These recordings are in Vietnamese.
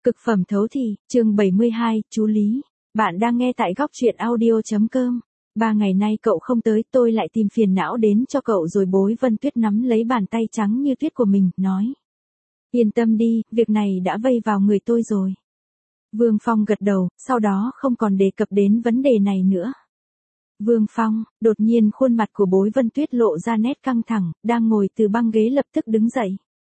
Cực phẩm thấu thị, chương 72, chú Lý. Bạn đang nghe tại góc truyện audio.com. 3 ngày nay cậu không tới, tôi lại tìm phiền não đến cho cậu rồi. Bối Vân Tuyết nắm lấy bàn tay trắng như tuyết của mình, nói. Yên tâm đi, việc này đã vây vào người tôi rồi. Vương Phong gật đầu, sau đó không còn đề cập đến vấn đề này nữa. Vương Phong, đột nhiên khuôn mặt của Bối Vân Tuyết lộ ra nét căng thẳng, đang ngồi từ băng ghế lập tức đứng dậy.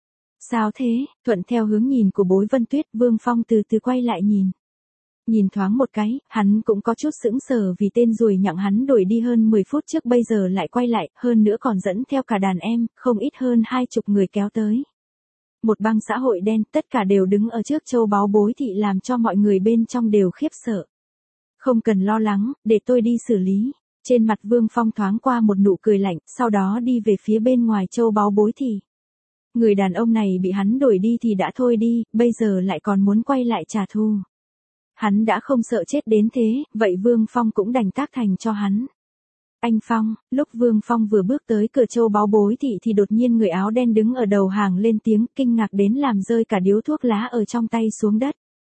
Sao thế? Thuận theo hướng nhìn của Bối Vân Tuyết, Vương Phong từ từ quay lại nhìn. Nhìn thoáng một cái, hắn cũng có chút sững sờ vì tên ruồi nhặng hắn đuổi đi hơn 10 phút trước bây giờ lại quay lại, hơn nữa còn dẫn theo cả đàn em, không ít hơn 20 người kéo tới. Một băng xã hội đen, tất cả đều đứng ở trước châu báu Bối thị làm cho mọi người bên trong đều khiếp sợ. Không cần lo lắng, để tôi đi xử lý. Trên mặt Vương Phong thoáng qua một nụ cười lạnh, sau đó đi về phía bên ngoài châu báu Bối thị. Người đàn ông này bị hắn đuổi đi thì đã thôi đi, bây giờ lại còn muốn quay lại trả thù. Hắn đã không sợ chết đến thế, vậy Vương Phong cũng đành tác thành cho hắn. Anh Phong, lúc Vương Phong vừa bước tới cửa châu báu Bối thị thì đột nhiên người áo đen đứng ở đầu hàng lên tiếng kinh ngạc đến làm rơi cả điếu thuốc lá ở trong tay xuống đất.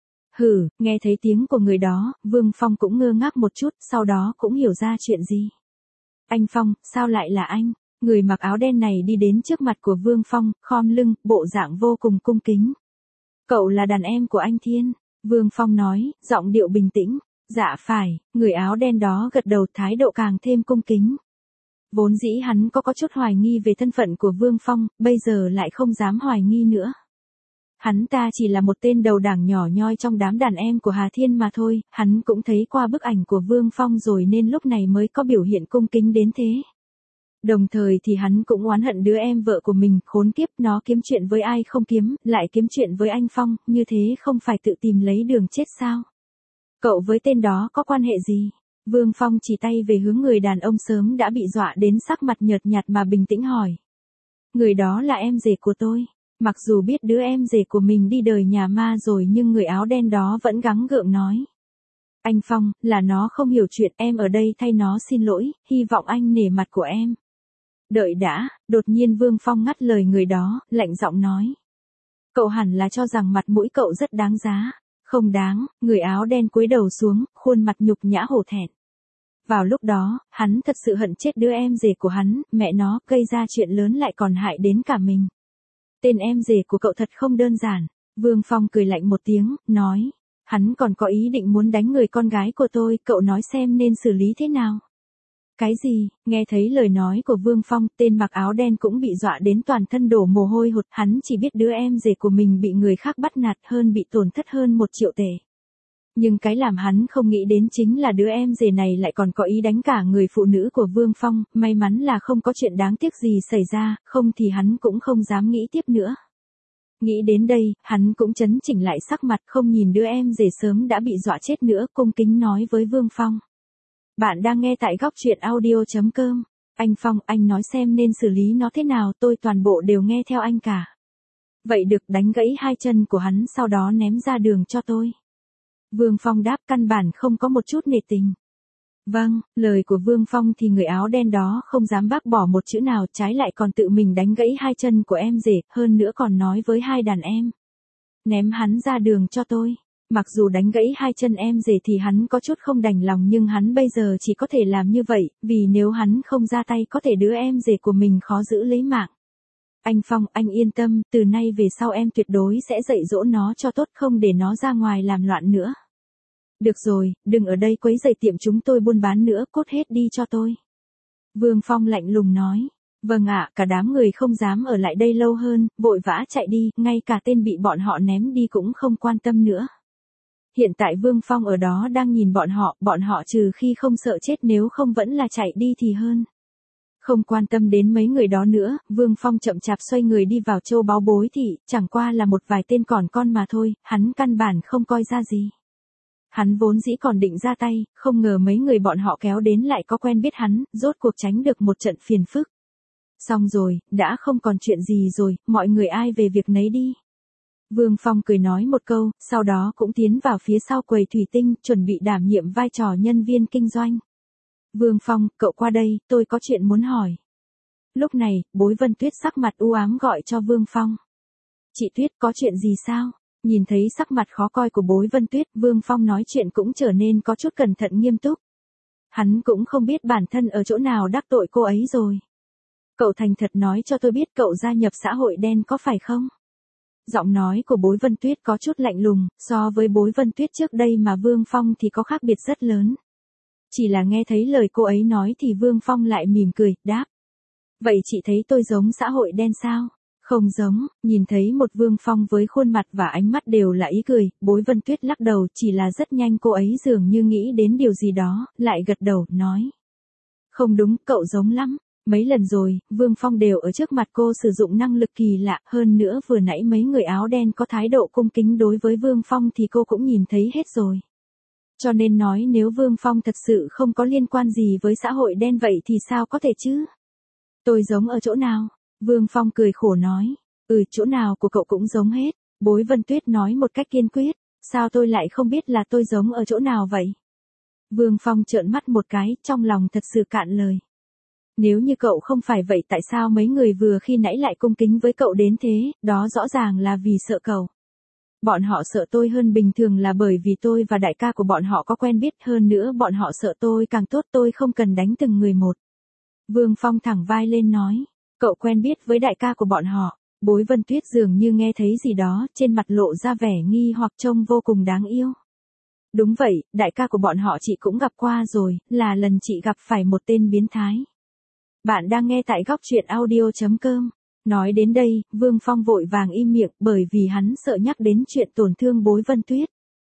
Hử, nghe thấy tiếng của người đó, Vương Phong cũng ngơ ngác một chút, sau đó cũng hiểu ra chuyện gì. Anh Phong, sao lại là anh? Người mặc áo đen này đi đến trước mặt của Vương Phong, khom lưng, bộ dạng vô cùng cung kính. Cậu là đàn em của anh Thiên. Vương Phong nói, giọng điệu bình tĩnh. Dạ phải, người áo đen đó gật đầu, thái độ càng thêm cung kính. Vốn dĩ hắn có chút hoài nghi về thân phận của Vương Phong, bây giờ lại không dám hoài nghi nữa. Hắn ta chỉ là một tên đầu đảng nhỏ nhoi trong đám đàn em của Hà Thiên mà thôi, hắn cũng thấy qua bức ảnh của Vương Phong rồi nên lúc này mới có biểu hiện cung kính đến thế. Đồng thời thì hắn cũng oán hận đứa em vợ của mình, khốn kiếp, nó kiếm chuyện với ai không kiếm, lại kiếm chuyện với anh Phong, như thế không phải tự tìm lấy đường chết sao? Cậu với tên đó có quan hệ gì? Vương Phong chỉ tay về hướng người đàn ông sớm đã bị dọa đến sắc mặt nhợt nhạt mà bình tĩnh hỏi. Người đó là em rể của tôi. Mặc dù biết đứa em rể của mình đi đời nhà ma rồi nhưng người áo đen đó vẫn gắng gượng nói. Anh Phong, là nó không hiểu chuyện, em ở đây thay nó xin lỗi, hy vọng anh nể mặt của em. Đợi đã, đột nhiên Vương Phong ngắt lời người đó, lạnh giọng nói. Cậu hẳn là cho rằng mặt mũi cậu rất đáng giá. Không đáng, người áo đen cúi đầu xuống, khuôn mặt nhục nhã hổ thẹn. Vào lúc đó, hắn thật sự hận chết đứa em rể của hắn, mẹ nó, gây ra chuyện lớn lại còn hại đến cả mình. Tên em rể của cậu thật không đơn giản. Vương Phong cười lạnh một tiếng, nói. Hắn còn có ý định muốn đánh người con gái của tôi, cậu nói xem nên xử lý thế nào. Cái gì? Nghe thấy lời nói của Vương Phong, tên mặc áo đen cũng bị dọa đến toàn thân đổ mồ hôi hột, hắn chỉ biết đứa em rể của mình bị người khác bắt nạt hơn bị tổn thất hơn 1 triệu tệ. Nhưng cái làm hắn không nghĩ đến chính là đứa em rể này lại còn có ý đánh cả người phụ nữ của Vương Phong, may mắn là không có chuyện đáng tiếc gì xảy ra, không thì hắn cũng không dám nghĩ tiếp nữa. Nghĩ đến đây, hắn cũng chấn chỉnh lại sắc mặt, không nhìn đứa em rể sớm đã bị dọa chết nữa, cung kính nói với Vương Phong. Bạn đang nghe tại góc truyện audio.com. Anh Phong, anh nói xem nên xử lý nó thế nào, tôi toàn bộ đều nghe theo anh cả. Vậy được, đánh gãy 2 chân của hắn sau đó ném ra đường cho tôi. Vương Phong đáp, căn bản không có một chút nể tình. Vâng, lời của Vương Phong thì người áo đen đó không dám bác bỏ một chữ nào, trái lại còn tự mình đánh gãy 2 chân của em rể, hơn nữa còn nói với 2 đàn em. Ném hắn ra đường cho tôi. Mặc dù đánh gãy 2 chân em rể thì hắn có chút không đành lòng nhưng hắn bây giờ chỉ có thể làm như vậy, vì nếu hắn không ra tay có thể đứa em rể của mình khó giữ lấy mạng. Anh Phong, anh yên tâm, từ nay về sau em tuyệt đối sẽ dạy dỗ nó cho tốt, không để nó ra ngoài làm loạn nữa. Được rồi, đừng ở đây quấy rầy tiệm chúng tôi buôn bán nữa, cút hết đi cho tôi. Vương Phong lạnh lùng nói. Vâng ạ, cả đám người không dám ở lại đây lâu hơn, vội vã chạy đi, ngay cả tên bị bọn họ ném đi cũng không quan tâm nữa. Hiện tại Vương Phong ở đó đang nhìn bọn họ trừ khi không sợ chết nếu không vẫn là chạy đi thì hơn. Không quan tâm đến mấy người đó nữa, Vương Phong chậm chạp xoay người đi vào châu báu Bối thị, chẳng qua là một vài tên còn con mà thôi, hắn căn bản không coi ra gì. Hắn vốn dĩ còn định ra tay, không ngờ mấy người bọn họ kéo đến lại có quen biết hắn, rốt cuộc tránh được một trận phiền phức. Xong rồi, đã không còn chuyện gì rồi, mọi người ai về việc nấy đi. Vương Phong cười nói một câu, sau đó cũng tiến vào phía sau quầy thủy tinh, chuẩn bị đảm nhiệm vai trò nhân viên kinh doanh. Vương Phong, cậu qua đây, tôi có chuyện muốn hỏi. Lúc này, Bối Vân Tuyết sắc mặt u ám gọi cho Vương Phong. Chị Tuyết, có chuyện gì sao? Nhìn thấy sắc mặt khó coi của Bối Vân Tuyết, Vương Phong nói chuyện cũng trở nên có chút cẩn thận nghiêm túc. Hắn cũng không biết bản thân ở chỗ nào đắc tội cô ấy rồi. Cậu thành thật nói cho tôi biết cậu gia nhập xã hội đen có phải không? Giọng nói của Bối Vân Tuyết có chút lạnh lùng, so với Bối Vân Tuyết trước đây mà Vương Phong thì có khác biệt rất lớn. Chỉ là nghe thấy lời cô ấy nói thì Vương Phong lại mỉm cười, đáp. Vậy chị thấy tôi giống xã hội đen sao? Không giống, nhìn thấy một Vương Phong với khuôn mặt và ánh mắt đều là ý cười, Bối Vân Tuyết lắc đầu, chỉ là rất nhanh cô ấy dường như nghĩ đến điều gì đó, lại gật đầu, nói. Không đúng, cậu giống lắm. Mấy lần rồi, Vương Phong đều ở trước mặt cô sử dụng năng lực kỳ lạ, hơn nữa vừa nãy mấy người áo đen có thái độ cung kính đối với Vương Phong thì cô cũng nhìn thấy hết rồi. Cho nên nói nếu Vương Phong thật sự không có liên quan gì với xã hội đen vậy thì sao có thể chứ? Tôi giống ở chỗ nào? Vương Phong cười khổ nói. Chỗ nào của cậu cũng giống hết. Bối Vân Tuyết nói một cách kiên quyết. Sao tôi lại không biết là tôi giống ở chỗ nào vậy? Vương Phong trợn mắt một cái, trong lòng thật sự cạn lời. Nếu như cậu không phải vậy tại sao mấy người vừa khi nãy lại cung kính với cậu đến thế, đó rõ ràng là vì sợ cậu. Bọn họ sợ tôi hơn bình thường là bởi vì tôi và đại ca của bọn họ có quen biết, hơn nữa bọn họ sợ tôi càng tốt, tôi không cần đánh từng người một. Vương Phong thẳng vai lên nói, cậu quen biết với đại ca của bọn họ. Bối Vân Tuyết dường như nghe thấy gì đó, trên mặt lộ ra vẻ nghi hoặc trông vô cùng đáng yêu. Đúng vậy, đại ca của bọn họ chị cũng gặp qua rồi, là lần chị gặp phải một tên biến thái. Bạn đang nghe tại góc truyện audio.com. Nói đến đây, Vương Phong vội vàng im miệng bởi vì hắn sợ nhắc đến chuyện tổn thương Bối Vân Tuyết.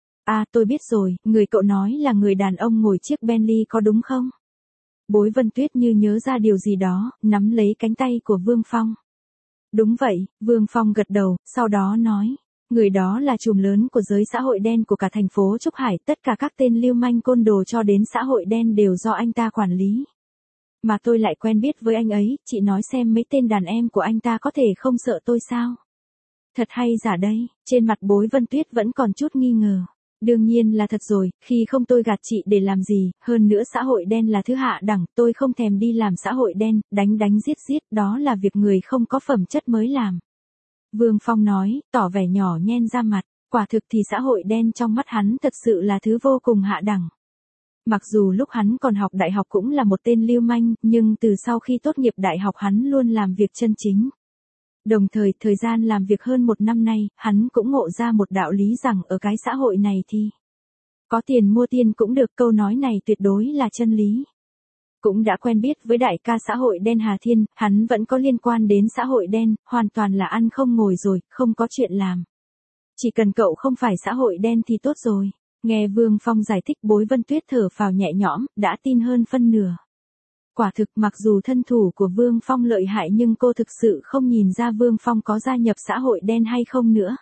Tôi biết rồi, người cậu nói là người đàn ông ngồi chiếc Bentley có đúng không? Bối Vân Tuyết như nhớ ra điều gì đó, nắm lấy cánh tay của Vương Phong. Đúng vậy, Vương Phong gật đầu, sau đó nói. Người đó là trùm lớn của giới xã hội đen của cả thành phố Trúc Hải, tất cả các tên lưu manh côn đồ cho đến xã hội đen đều do anh ta quản lý. Mà tôi lại quen biết với anh ấy, chị nói xem mấy tên đàn em của anh ta có thể không sợ tôi sao? Thật hay giả đây, trên mặt Bối Vân Tuyết vẫn còn chút nghi ngờ. Đương nhiên là thật rồi, khi không tôi gạt chị để làm gì, hơn nữa xã hội đen là thứ hạ đẳng, tôi không thèm đi làm xã hội đen, đánh giết, đó là việc người không có phẩm chất mới làm. Vương Phong nói, tỏ vẻ nhỏ nhen ra mặt, quả thực thì xã hội đen trong mắt hắn thật sự là thứ vô cùng hạ đẳng. Mặc dù lúc hắn còn học đại học cũng là một tên lưu manh, nhưng từ sau khi tốt nghiệp đại học hắn luôn làm việc chân chính. Đồng thời, thời gian làm việc hơn 1 năm nay, hắn cũng ngộ ra một đạo lý rằng ở cái xã hội này thì có tiền mua tiền cũng được, câu nói này tuyệt đối là chân lý. Cũng đã quen biết với đại ca xã hội đen Hà Thiên, hắn vẫn có liên quan đến xã hội đen, hoàn toàn là ăn không ngồi rồi, không có chuyện làm. Chỉ cần cậu không phải xã hội đen thì tốt rồi. Nghe Vương Phong giải thích, Bối Vân Tuyết thở phào nhẹ nhõm, đã tin hơn phân nửa. Quả thực mặc dù thân thủ của Vương Phong lợi hại nhưng cô thực sự không nhìn ra Vương Phong có gia nhập xã hội đen hay không nữa.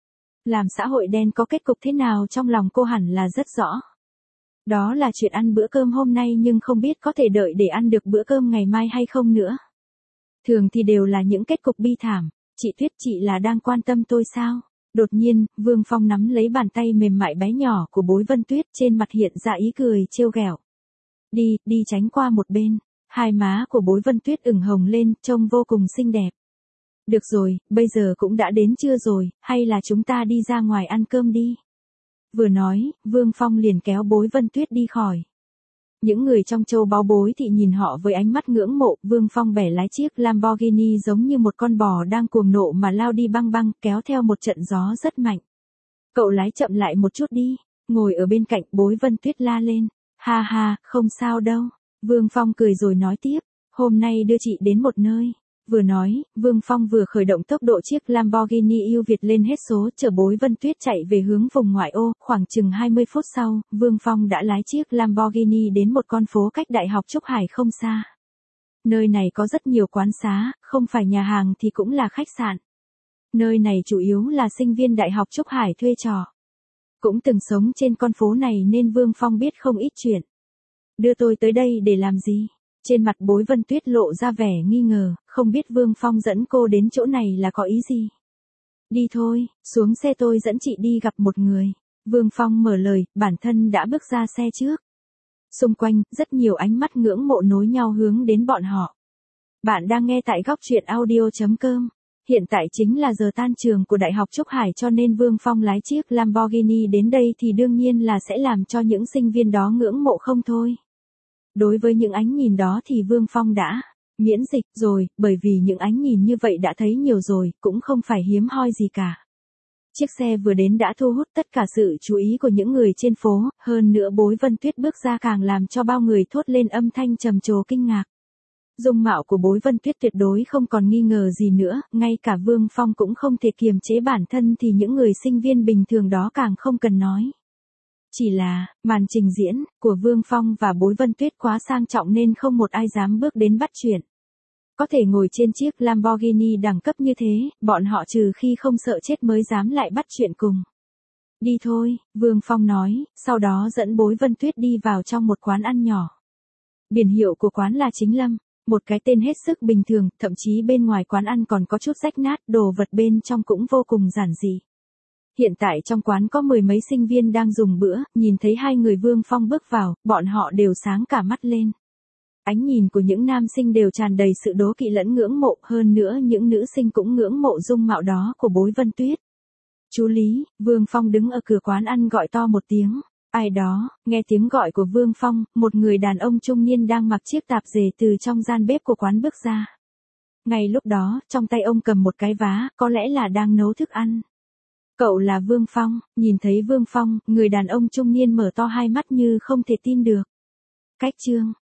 Làm xã hội đen có kết cục thế nào trong lòng cô hẳn là rất rõ. Đó là chuyện ăn bữa cơm hôm nay nhưng không biết có thể đợi để ăn được bữa cơm ngày mai hay không nữa. Thường thì đều là những kết cục bi thảm. Chị Tuyết, chị là đang quan tâm tôi sao? Đột nhiên, Vương Phong nắm lấy bàn tay mềm mại bé nhỏ của Bối Vân Tuyết, trên mặt hiện ra ý cười trêu ghẹo. Đi tránh qua một bên. Hai má của Bối Vân Tuyết ửng hồng lên, trông vô cùng xinh đẹp. Được rồi, bây giờ cũng đã đến trưa rồi, hay là chúng ta đi ra ngoài ăn cơm đi. Vừa nói, Vương Phong liền kéo Bối Vân Tuyết đi khỏi. Những người trong châu báu Bối thì nhìn họ với ánh mắt ngưỡng mộ. Vương Phong bẻ lái chiếc Lamborghini giống như một con bò đang cuồng nộ mà lao đi băng băng, kéo theo một trận gió rất mạnh. Cậu lái chậm lại một chút đi. Ngồi ở bên cạnh, Bối Vân Tuyết la lên. Ha ha, không sao đâu. Vương Phong cười rồi nói tiếp. Hôm nay đưa chị đến một nơi. Vừa nói, Vương Phong vừa khởi động tốc độ chiếc Lamborghini yêu Việt lên hết số, chở Bối Vân Tuyết chạy về hướng vùng ngoại ô. Khoảng chừng 20 phút sau, Vương Phong đã lái chiếc Lamborghini đến một con phố cách Đại học Trúc Hải không xa. Nơi này có rất nhiều quán xá, không phải nhà hàng thì cũng là khách sạn. Nơi này chủ yếu là sinh viên Đại học Trúc Hải thuê trọ. Cũng từng sống trên con phố này nên Vương Phong biết không ít chuyện. Đưa tôi tới đây để làm gì? Trên mặt Bối Vân Tuyết lộ ra vẻ nghi ngờ, không biết Vương Phong dẫn cô đến chỗ này là có ý gì. Đi thôi, xuống xe tôi dẫn chị đi gặp một người. Vương Phong mở lời, bản thân đã bước ra xe trước. Xung quanh, rất nhiều ánh mắt ngưỡng mộ nối nhau hướng đến bọn họ. Bạn đang nghe tại góc truyện audio.com. Hiện tại chính là giờ tan trường của Đại học Trúc Hải cho nên Vương Phong lái chiếc Lamborghini đến đây thì đương nhiên là sẽ làm cho những sinh viên đó ngưỡng mộ không thôi. Đối với những ánh nhìn đó thì Vương Phong đã miễn dịch rồi, bởi vì những ánh nhìn như vậy đã thấy nhiều rồi, cũng không phải hiếm hoi gì cả. Chiếc xe vừa đến đã thu hút tất cả sự chú ý của những người trên phố, hơn nữa Bối Vân Tuyết bước ra càng làm cho bao người thốt lên âm thanh trầm trồ kinh ngạc. Dung mạo của Bối Vân Tuyết tuyệt đối không còn nghi ngờ gì nữa, ngay cả Vương Phong cũng không thể kiềm chế bản thân thì những người sinh viên bình thường đó càng không cần nói. Chỉ là, màn trình diễn của Vương Phong và Bối Vân Tuyết quá sang trọng nên không một ai dám bước đến bắt chuyện. Có thể ngồi trên chiếc Lamborghini đẳng cấp như thế, bọn họ trừ khi không sợ chết mới dám lại bắt chuyện cùng. Đi thôi, Vương Phong nói, sau đó dẫn Bối Vân Tuyết đi vào trong một quán ăn nhỏ. Biển hiệu của quán là Chính Lâm, một cái tên hết sức bình thường, thậm chí bên ngoài quán ăn còn có chút rách nát, đồ vật bên trong cũng vô cùng giản dị. Hiện tại trong quán có 10 mấy sinh viên đang dùng bữa, nhìn thấy hai người Vương Phong bước vào, bọn họ đều sáng cả mắt lên. Ánh nhìn của những nam sinh đều tràn đầy sự đố kỵ lẫn ngưỡng mộ, hơn nữa những nữ sinh cũng ngưỡng mộ dung mạo đó của Bối Vân Tuyết. Chú Lý, Vương Phong đứng ở cửa quán ăn gọi to một tiếng. Ai đó, nghe tiếng gọi của Vương Phong, một người đàn ông trung niên đang mặc chiếc tạp dề từ trong gian bếp của quán bước ra. Ngay lúc đó, trong tay ông cầm một cái vá, có lẽ là đang nấu thức ăn. Cậu là Vương Phong, nhìn thấy Vương Phong, người đàn ông trung niên mở to hai mắt như không thể tin được. Cách chương